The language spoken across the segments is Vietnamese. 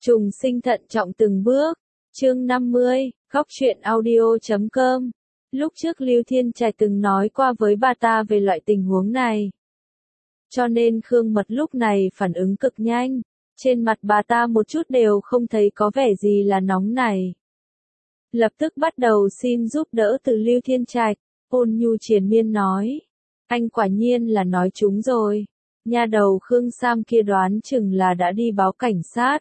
Trùng sinh thận trọng từng bước. Chương 50, Góc truyện audio.com. Lúc trước Lưu Thiên Trạch từng nói qua với bà ta về loại tình huống này. Cho nên Khương Mật lúc này phản ứng cực nhanh. Trên mặt bà ta một chút đều không thấy có vẻ gì là nóng này. Lập tức bắt đầu xin giúp đỡ từ Lưu Thiên Trạch, ôn nhu triền miên nói. Anh quả nhiên là nói trúng rồi. Nha đầu Khương Sam kia đoán chừng là đã đi báo cảnh sát.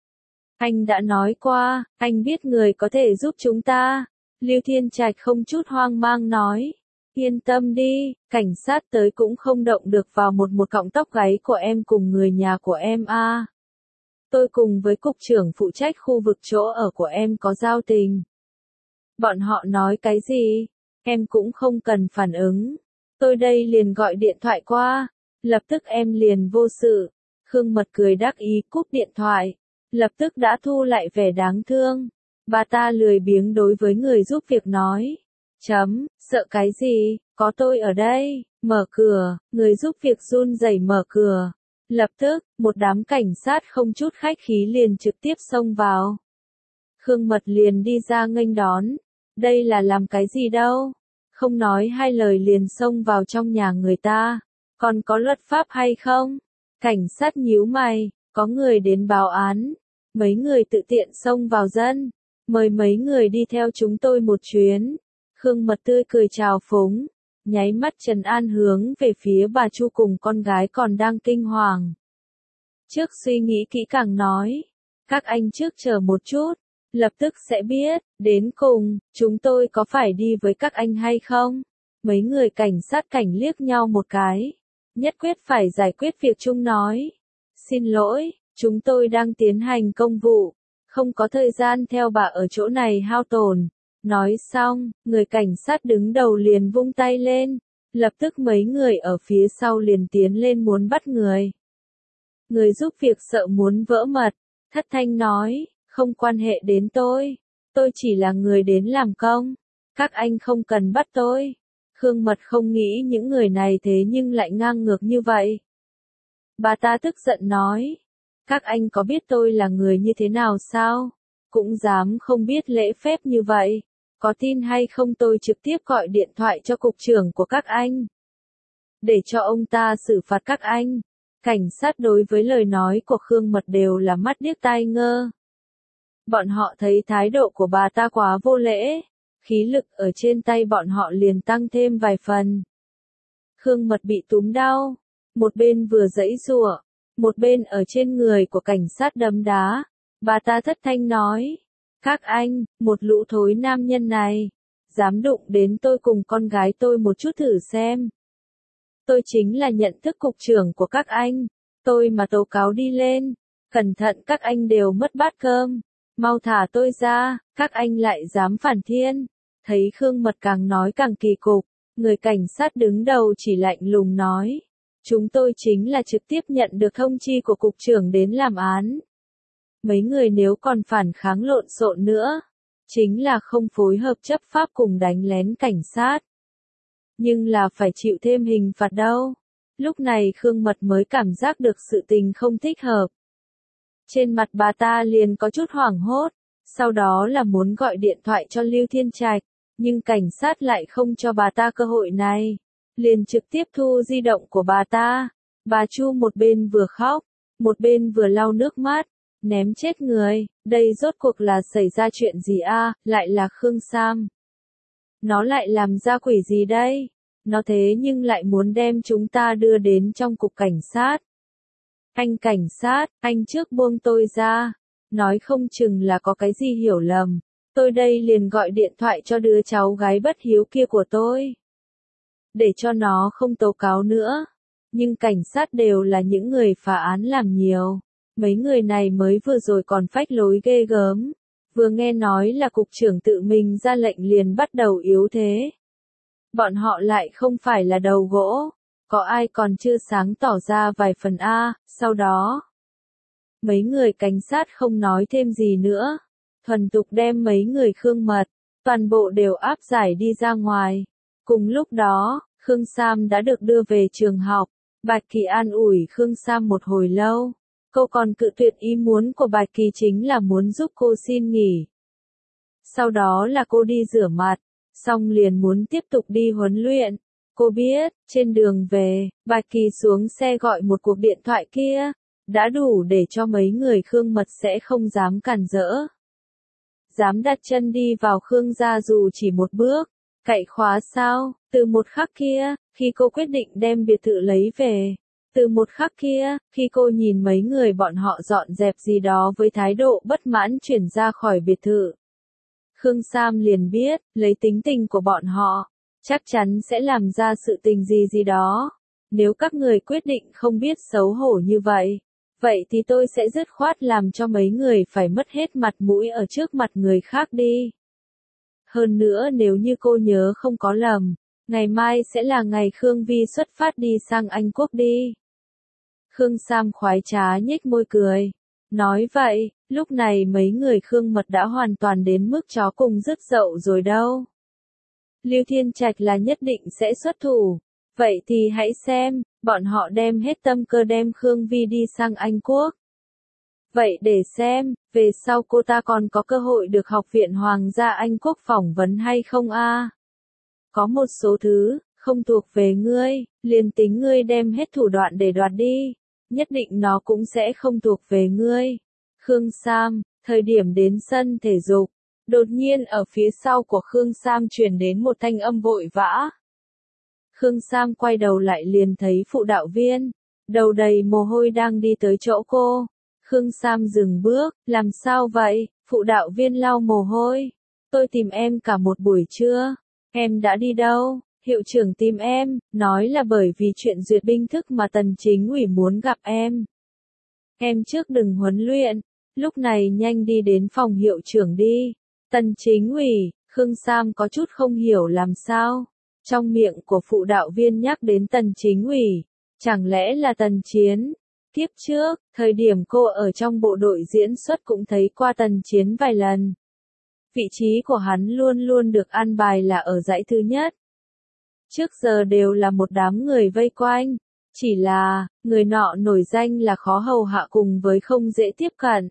Anh đã nói qua, anh biết người có thể giúp chúng ta. Lưu Thiên Trạch không chút hoang mang nói. Yên tâm đi, cảnh sát tới cũng không động được vào một cọng tóc gáy của em cùng người nhà của em a. Tôi cùng với cục trưởng phụ trách khu vực chỗ ở của em có giao tình. Bọn họ nói cái gì, em cũng không cần phản ứng. Tôi đây liền gọi điện thoại qua, lập tức em liền vô sự. Khương Mật cười đắc ý cúp điện thoại, lập tức đã thu lại vẻ đáng thương. Bà ta lười biếng đối với người giúp việc nói. Sợ cái gì, có tôi ở đây, mở cửa, người giúp việc run rẩy mở cửa. Lập tức, một đám cảnh sát không chút khách khí liền trực tiếp xông vào. Khương Mật liền đi ra nghênh đón. Đây là làm cái gì đâu? Không nói hai lời liền xông vào trong nhà người ta. Còn có luật pháp hay không? Cảnh sát nhíu mày, có người đến báo án. Mấy người tự tiện xông vào dân. Mời mấy người đi theo chúng tôi một chuyến. Khương Mật tươi cười chào phúng. Nháy mắt trấn an hướng về phía bà Chu cùng con gái còn đang kinh hoàng. Trước suy nghĩ kỹ càng nói. Các anh trước chờ một chút. Lập tức sẽ biết, đến cùng, chúng tôi có phải đi với các anh hay không? Mấy người cảnh sát cảnh liếc nhau một cái. Nhất quyết phải giải quyết việc chung nói. Xin lỗi, chúng tôi đang tiến hành công vụ. Không có thời gian theo bà ở chỗ này hao tổn. Nói xong, người cảnh sát đứng đầu liền vung tay lên. Lập tức mấy người ở phía sau liền tiến lên muốn bắt người. Người giúp việc sợ muốn vỡ mật. Thất thanh nói. Không quan hệ đến tôi chỉ là người đến làm công, các anh không cần bắt tôi. Khương Mật không nghĩ những người này thế nhưng lại ngang ngược như vậy. Bà ta tức giận nói, các anh có biết tôi là người như thế nào sao? Cũng dám không biết lễ phép như vậy, có tin hay không tôi trực tiếp gọi điện thoại cho cục trưởng của các anh. Để cho ông ta xử phạt các anh. Cảnh sát đối với lời nói của Khương Mật đều là mắt điếc tai ngơ. Bọn họ thấy thái độ của bà ta quá vô lễ, khí lực ở trên tay bọn họ liền tăng thêm vài phần. Khương Mật bị túm đau, một bên vừa giãy giụa, một bên ở trên người của cảnh sát đấm đá. Bà ta thất thanh nói, các anh, một lũ thối nam nhân này, dám đụng đến tôi cùng con gái tôi một chút thử xem. Tôi chính là nhận thức cục trưởng của các anh, tôi mà tố cáo đi lên, cẩn thận các anh đều mất bát cơm. Mau thả tôi ra, các anh lại dám phản thiên. Thấy Khương Mật càng nói càng kỳ cục, người cảnh sát đứng đầu chỉ lạnh lùng nói. Chúng tôi chính là trực tiếp nhận được thông chi của cục trưởng đến làm án. Mấy người nếu còn phản kháng lộn xộn nữa, chính là không phối hợp chấp pháp cùng đánh lén cảnh sát. Nhưng là phải chịu thêm hình phạt đâu. Lúc này Khương Mật mới cảm giác được sự tình không thích hợp. Trên mặt bà ta liền có chút hoảng hốt, sau đó là muốn gọi điện thoại cho Lưu Thiên Trạch, nhưng cảnh sát lại không cho bà ta cơ hội này, liền trực tiếp thu di động của bà ta. Bà Chu một bên vừa khóc, một bên vừa lau nước mắt, ném chết người, đây rốt cuộc là xảy ra chuyện gì a? Lại là Khương Sam. Nó lại làm ra quỷ gì đây? Nó thế nhưng lại muốn đem chúng ta đưa đến trong cục cảnh sát. Anh cảnh sát, anh trước buông tôi ra. Nói không chừng là có cái gì hiểu lầm. Tôi đây liền gọi điện thoại cho đứa cháu gái bất hiếu kia của tôi. Để cho nó không tố cáo nữa. Nhưng cảnh sát đều là những người phá án làm nhiều. Mấy người này mới vừa rồi còn phách lối ghê gớm. Vừa nghe nói là cục trưởng tự mình ra lệnh liền bắt đầu yếu thế. Bọn họ lại không phải là đầu gỗ. Có ai còn chưa sáng tỏ ra vài phần a, sau đó. Mấy người cảnh sát không nói thêm gì nữa. Thuần tục đem mấy người Khương Mật, toàn bộ đều áp giải đi ra ngoài. Cùng lúc đó, Khương Sam đã được đưa về trường học. Bạch Kỳ an ủi Khương Sam một hồi lâu. Cô còn cự tuyệt ý muốn của Bạch Kỳ chính là muốn giúp cô xin nghỉ. Sau đó là cô đi rửa mặt, xong liền muốn tiếp tục đi huấn luyện. Cô biết, trên đường về, Bạch Kỳ xuống xe gọi một cuộc điện thoại kia, đã đủ để cho mấy người Khương Mật sẽ không dám cản rỡ. Dám đặt chân đi vào Khương gia dù chỉ một bước, cậy khóa sao, từ một khắc kia, khi cô quyết định đem biệt thự lấy về. Từ một khắc kia, khi cô nhìn mấy người bọn họ dọn dẹp gì đó với thái độ bất mãn chuyển ra khỏi biệt thự. Khương Sam liền biết, lấy tính tình của bọn họ, chắc chắn sẽ làm ra sự tình gì gì đó. Nếu các người quyết định không biết xấu hổ như vậy, vậy thì tôi sẽ dứt khoát làm cho mấy người phải mất hết mặt mũi ở trước mặt người khác đi. Hơn nữa nếu như cô nhớ không có lầm, ngày mai sẽ là ngày Khương Vi xuất phát đi sang Anh Quốc đi. Khương Sam khoái trá nhếch môi cười. Nói vậy, lúc này mấy người Khương Mật đã hoàn toàn đến mức chó cùng rứt dậu rồi đâu. Lưu Thiên Trạch là nhất định sẽ xuất thủ. Vậy thì hãy xem, bọn họ đem hết tâm cơ đem Khương Vi đi sang Anh Quốc. Vậy để xem, về sau cô ta còn có cơ hội được Học viện Hoàng gia Anh Quốc phỏng vấn hay không a? Có một số thứ, không thuộc về ngươi, liền tính ngươi đem hết thủ đoạn để đoạt đi, nhất định nó cũng sẽ không thuộc về ngươi. Khương Sam, thời điểm đến sân thể dục, đột nhiên ở phía sau của Khương Sam truyền đến một thanh âm vội vã. Khương Sam quay đầu lại liền thấy phụ đạo viên, đầu đầy mồ hôi đang đi tới chỗ cô. Khương Sam dừng bước, làm sao vậy? Phụ đạo viên lau mồ hôi. Tôi tìm em cả một buổi trưa. Em đã đi đâu? Hiệu trưởng tìm em, nói là bởi vì chuyện duyệt binh thức mà Tần Chính ủy muốn gặp em. Em trước đừng huấn luyện, lúc này nhanh đi đến phòng hiệu trưởng đi. Tần Chính ủy, Khương Sam có chút không hiểu làm sao. Trong miệng của phụ đạo viên nhắc đến Tần Chính ủy, chẳng lẽ là Tần Chiến? Kiếp trước, thời điểm cô ở trong bộ đội diễn xuất cũng thấy qua Tần Chiến vài lần. Vị trí của hắn luôn luôn được an bài là ở dãy thứ nhất. Trước giờ đều là một đám người vây quanh, chỉ là, người nọ nổi danh là khó hầu hạ cùng với không dễ tiếp cận.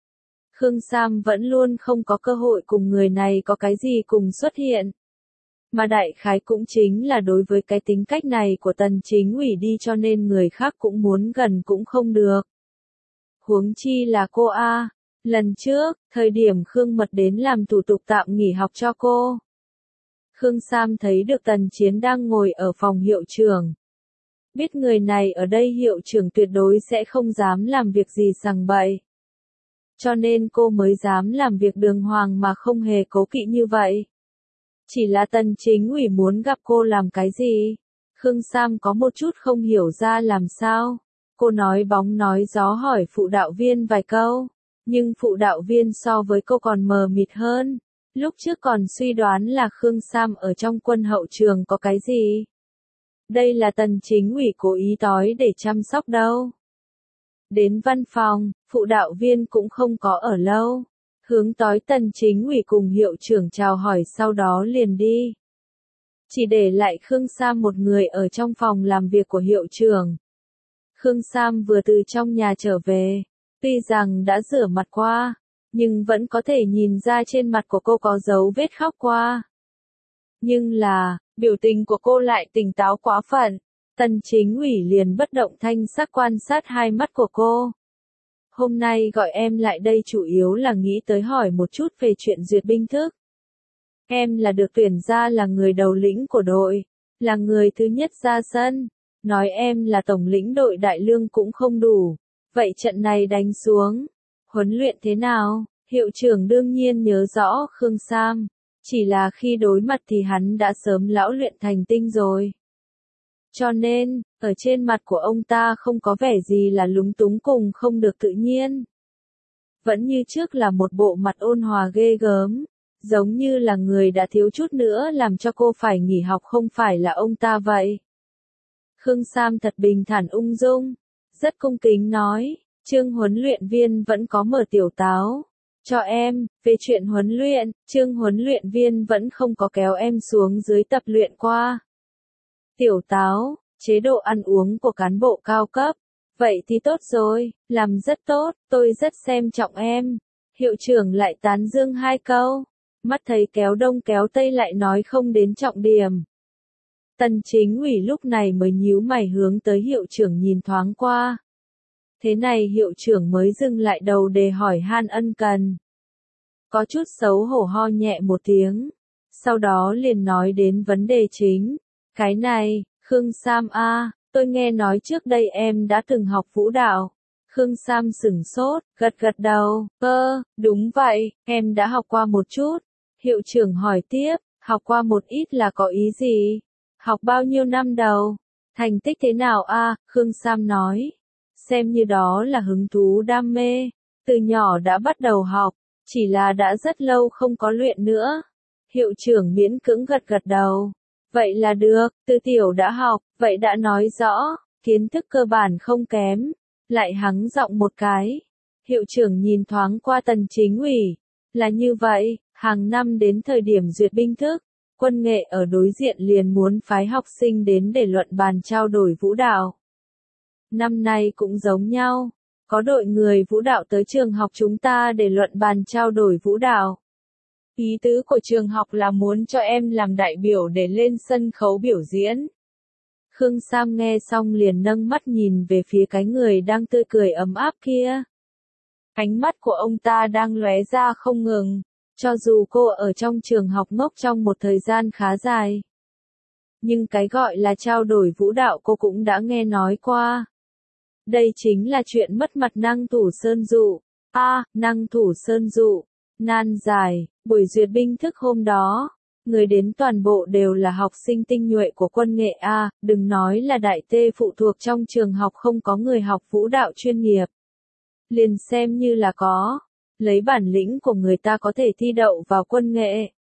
Khương Sam vẫn luôn không có cơ hội cùng người này có cái gì cùng xuất hiện. Mà đại khái cũng chính là đối với cái tính cách này của Tần Chính ủy đi cho nên người khác cũng muốn gần cũng không được. Huống chi là cô A. Lần trước, thời điểm Khương Mật đến làm thủ tục tạm nghỉ học cho cô. Khương Sam thấy được Tần Chiến đang ngồi ở phòng hiệu trưởng. Biết người này ở đây hiệu trưởng tuyệt đối sẽ không dám làm việc gì sằng bậy. Cho nên cô mới dám làm việc đường hoàng mà không hề cố kỵ như vậy. Chỉ là Tần Chính ủy muốn gặp cô làm cái gì? Khương Sam có một chút không hiểu ra làm sao. Cô nói bóng nói gió hỏi phụ đạo viên vài câu. Nhưng phụ đạo viên so với cô còn mờ mịt hơn. Lúc trước còn suy đoán là Khương Sam ở trong quân hậu trường có cái gì. Đây là Tần Chính ủy cố ý tối để chăm sóc đâu. Đến văn phòng, phụ đạo viên cũng không có ở lâu. Hướng tới Tần Chính ủy cùng hiệu trưởng chào hỏi sau đó liền đi. Chỉ để lại Khương Sam một người ở trong phòng làm việc của hiệu trưởng. Khương Sam vừa từ trong nhà trở về, tuy rằng đã rửa mặt qua, nhưng vẫn có thể nhìn ra trên mặt của cô có dấu vết khóc qua. Nhưng là, biểu tình của cô lại tỉnh táo quá phận. Tần Chính ủy liền bất động thanh sắc quan sát hai mắt của cô. Hôm nay gọi em lại đây chủ yếu là nghĩ tới hỏi một chút về chuyện duyệt binh thức. Em là được tuyển ra là người đầu lĩnh của đội, là người thứ nhất ra sân. Nói em là tổng lĩnh đội đại lương cũng không đủ. Vậy trận này đánh xuống, huấn luyện thế nào? Hiệu trưởng đương nhiên nhớ rõ Khương Sam. Chỉ là khi đối mặt thì hắn đã sớm lão luyện thành tinh rồi. Cho nên, ở trên mặt của ông ta không có vẻ gì là lúng túng cùng không được tự nhiên. Vẫn như trước là một bộ mặt ôn hòa ghê gớm, giống như là người đã thiếu chút nữa làm cho cô phải nghỉ học không phải là ông ta vậy. Khương Sam thật bình thản ung dung, rất cung kính nói, Trương huấn luyện viên vẫn có mở tiểu táo. Cho em, về chuyện huấn luyện, Trương huấn luyện viên vẫn không có kéo em xuống dưới tập luyện qua. Tiểu táo, chế độ ăn uống của cán bộ cao cấp. Vậy thì tốt rồi, làm rất tốt, tôi rất xem trọng em. Hiệu trưởng lại tán dương 2 câu. Mắt thấy kéo đông kéo tây lại nói không đến trọng điểm. Tần Chính ủy lúc này mới nhíu mày hướng tới hiệu trưởng nhìn thoáng qua. Thế này hiệu trưởng mới dừng lại đầu để hỏi han ân cần. Có chút xấu hổ ho nhẹ một tiếng. Sau đó liền nói đến vấn đề chính. Cái này, Khương Sam a, tôi nghe nói trước đây em đã từng học vũ đạo. Khương Sam sửng sốt, gật gật đầu. Đúng vậy, em đã học qua một chút. Hiệu trưởng hỏi tiếp, học qua một ít là có ý gì? Học bao nhiêu năm đầu? Thành tích thế nào a? Khương Sam nói. Xem như đó là hứng thú đam mê. Từ nhỏ đã bắt đầu học, chỉ là đã rất lâu không có luyện nữa. Hiệu trưởng miễn cưỡng gật gật đầu. Vậy là được, từ tiểu đã học, vậy đã nói rõ, kiến thức cơ bản không kém. Lại hắng giọng một cái. Hiệu trưởng nhìn thoáng qua Tần Chính ủy. Là như vậy, hàng năm đến thời điểm duyệt binh thức, quân nghệ ở đối diện liền muốn phái học sinh đến để luận bàn trao đổi vũ đạo. Năm nay cũng giống nhau, có đội người vũ đạo tới trường học chúng ta để luận bàn trao đổi vũ đạo. Ý tứ của trường học là muốn cho em làm đại biểu để lên sân khấu biểu diễn. Khương Sam nghe xong liền nâng mắt nhìn về phía cái người đang tươi cười ấm áp kia. Ánh mắt của ông ta đang lóe ra không ngừng, cho dù cô ở trong trường học ngốc trong một thời gian khá dài. Nhưng cái gọi là trao đổi vũ đạo cô cũng đã nghe nói qua. Đây chính là chuyện mất mặt năng thủ sơn dụ. Năng thủ sơn dụ. Nan giải, buổi duyệt binh thức hôm đó. Người đến toàn bộ đều là học sinh tinh nhuệ của quân nghệ A, đừng nói là đại tê phụ thuộc trong trường học không có người học vũ đạo chuyên nghiệp. Liền xem như là có, lấy bản lĩnh của người ta có thể thi đậu vào quân nghệ.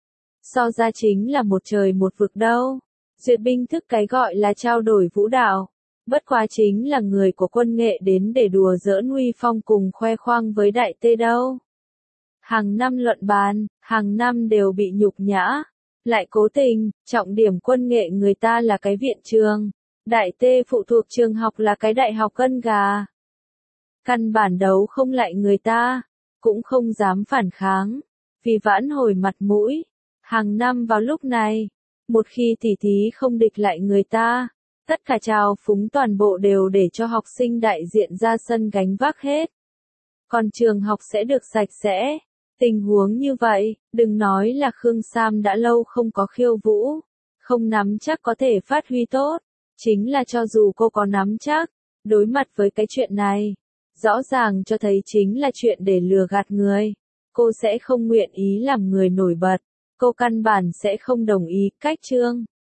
So ra chính là một trời một vực đâu. Duyệt binh thức cái gọi là trao đổi vũ đạo. Bất quá chính là người của quân nghệ đến để đùa giỡn uy phong cùng khoe khoang với đại tê đâu. Hàng năm luận bàn, hàng năm đều bị nhục nhã. Lại cố tình, trọng điểm quân nghệ người ta là cái viện trường. Đại tê phụ thuộc trường học là cái đại học gân gà. Căn bản đấu không lại người ta, cũng không dám phản kháng. Vì vãn hồi mặt mũi, hàng năm vào lúc này, một khi tỉ thí không địch lại người ta, tất cả trào phúng toàn bộ đều để cho học sinh đại diện ra sân gánh vác hết. Còn trường học sẽ được sạch sẽ. Tình huống như vậy, đừng nói là Khương Sam đã lâu không có khiêu vũ, không nắm chắc có thể phát huy tốt, chính là cho dù cô có nắm chắc, đối mặt với cái chuyện này, rõ ràng cho thấy chính là chuyện để lừa gạt người, cô sẽ không nguyện ý làm người nổi bật, cô căn bản sẽ không đồng ý cách chương.